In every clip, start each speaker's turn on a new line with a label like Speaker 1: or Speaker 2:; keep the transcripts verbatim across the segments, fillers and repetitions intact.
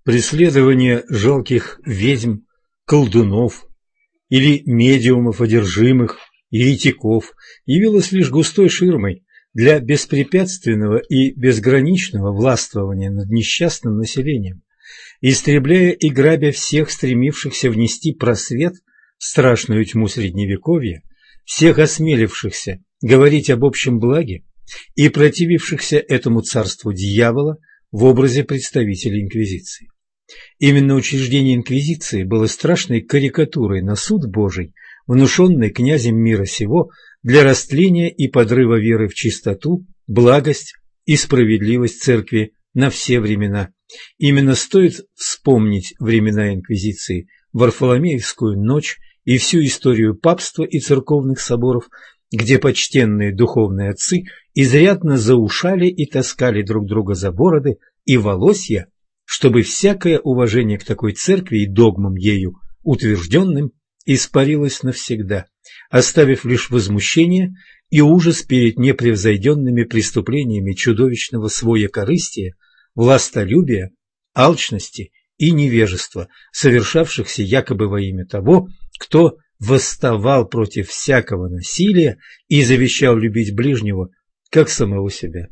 Speaker 1: Преследование жалких ведьм, колдунов или медиумов одержимых, еретиков явилось лишь густой ширмой для беспрепятственного и безграничного властвования над несчастным населением, истребляя и грабя всех, стремившихся внести просвет в страшную тьму Средневековья, всех осмелившихся говорить об общем благе и противившихся этому царству дьявола в образе представителей инквизиции. Именно учреждение инквизиции было страшной карикатурой на суд Божий, внушенный князем мира сего для растления и подрыва веры в чистоту, благость и справедливость церкви на все времена. Именно стоит вспомнить времена инквизиции, Варфоломеевскую ночь и всю историю папства и церковных соборов, где почтенные духовные отцы изрядно заушали и таскали друг друга за бороды и волосья, чтобы всякое уважение к такой церкви и догмам ею утвержденным испарилось навсегда, оставив лишь возмущение и ужас перед непревзойденными преступлениями чудовищного своекорыстия, властолюбия, алчности и невежества, совершавшихся якобы во имя того, кто восставал против всякого насилия и завещал любить ближнего, как самого себя.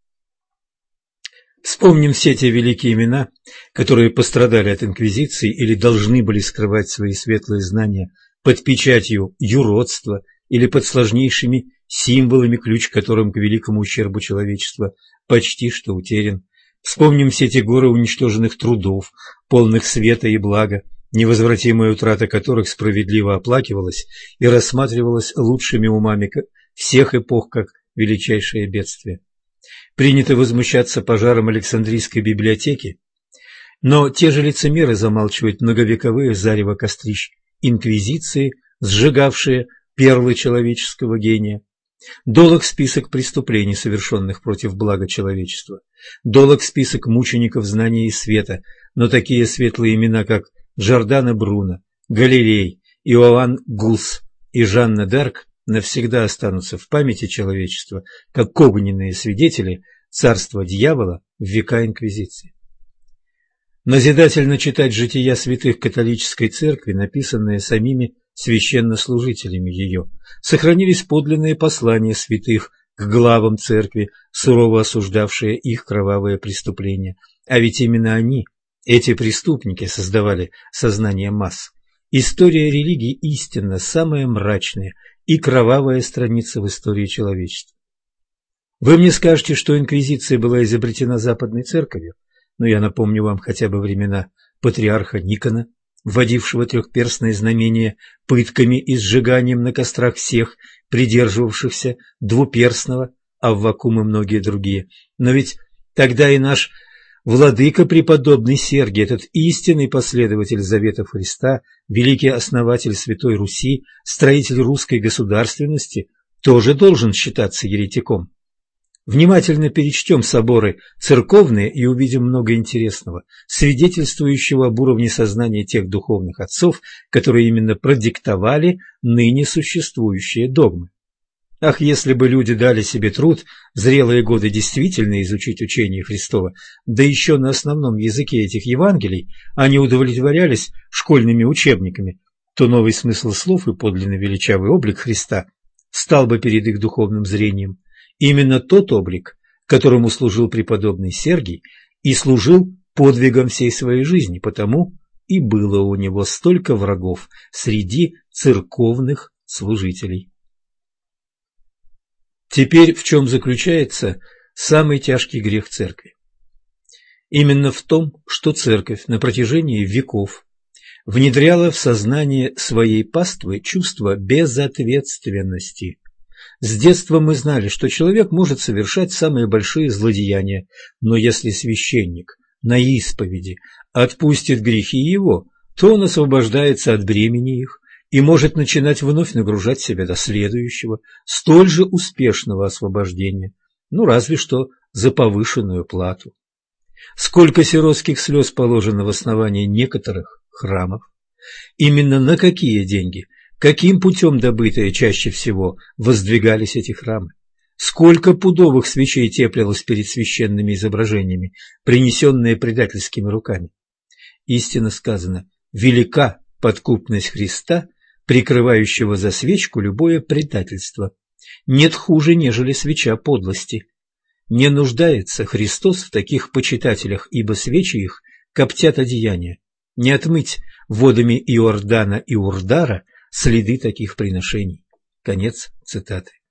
Speaker 1: Вспомним все те великие имена, которые пострадали от инквизиции или должны были скрывать свои светлые знания под печатью юродства или под сложнейшими символами, ключ к которым к великому ущербу человечества почти что утерян. Вспомним все те горы уничтоженных трудов, полных света и блага, невозвратимая утрата которых справедливо оплакивалась и рассматривалась лучшими умами всех эпох как величайшее бедствие. Принято возмущаться пожаром Александрийской библиотеки, но те же лицемеры замалчивают многовековые зарево кострищ инквизиции, сжигавшие перлы человеческого гения. Долог список преступлений, совершенных против блага человечества, долог список мучеников знания и света, но такие светлые имена, как Джордано Бруно, Галилей, Иоанн Гус и Жанна д'Арк, навсегда останутся в памяти человечества как огненные свидетели царства дьявола в века инквизиции. Назидательно читать жития святых католической церкви, написанные самими священнослужителями ее. Сохранились подлинные послания святых к главам церкви, сурово осуждавшие их кровавые преступления. А ведь именно они, эти преступники, создавали сознание масс. История религии истинно самая мрачная и кровавая страница в истории человечества. Вы мне скажете, что инквизиция была изобретена Западной Церковью, но я напомню вам хотя бы времена патриарха Никона, вводившего трехперстное знамение пытками и сжиганием на кострах всех, придерживавшихся двуперстного, Аввакум и многие другие. Но ведь тогда и наш владыка преподобный Сергий, этот истинный последователь заветов Христа, великий основатель Святой Руси, строитель русской государственности, тоже должен считаться еретиком. Внимательно перечтем соборы церковные и увидим много интересного, свидетельствующего об уровне сознания тех духовных отцов, которые именно продиктовали ныне существующие догмы. Ах, если бы люди дали себе труд в зрелые годы действительно изучить учение Христово, да еще на основном языке этих Евангелий, а не удовлетворялись школьными учебниками, то новый смысл слов и подлинно величавый облик Христа стал бы перед их духовным зрением. Именно тот облик, которому служил преподобный Сергий, и служил подвигом всей своей жизни, потому и было у него столько врагов среди церковных служителей. Теперь в чем заключается самый тяжкий грех церкви? Именно в том, что церковь на протяжении веков внедряла в сознание своей паствы чувство безответственности. С детства мы знали, что человек может совершать самые большие злодеяния, но если священник на исповеди отпустит грехи его, то он освобождается от бремени их и может начинать вновь нагружать себя до следующего, столь же успешного освобождения, ну разве что за повышенную плату. Сколько сиротских слез положено в основании некоторых храмов? Именно на какие деньги, каким путем добытые чаще всего воздвигались эти храмы? Сколько пудовых свечей теплилось перед священными изображениями, принесенные предательскими руками? Истинно сказано: велика подкупность Христа, прикрывающего за свечку любое предательство. Нет хуже, нежели свеча подлости. Не нуждается Христос в таких почитателях, ибо свечи их коптят одеяния. Не отмыть водами Иордана и Урдара следы таких приношений. Конец цитаты.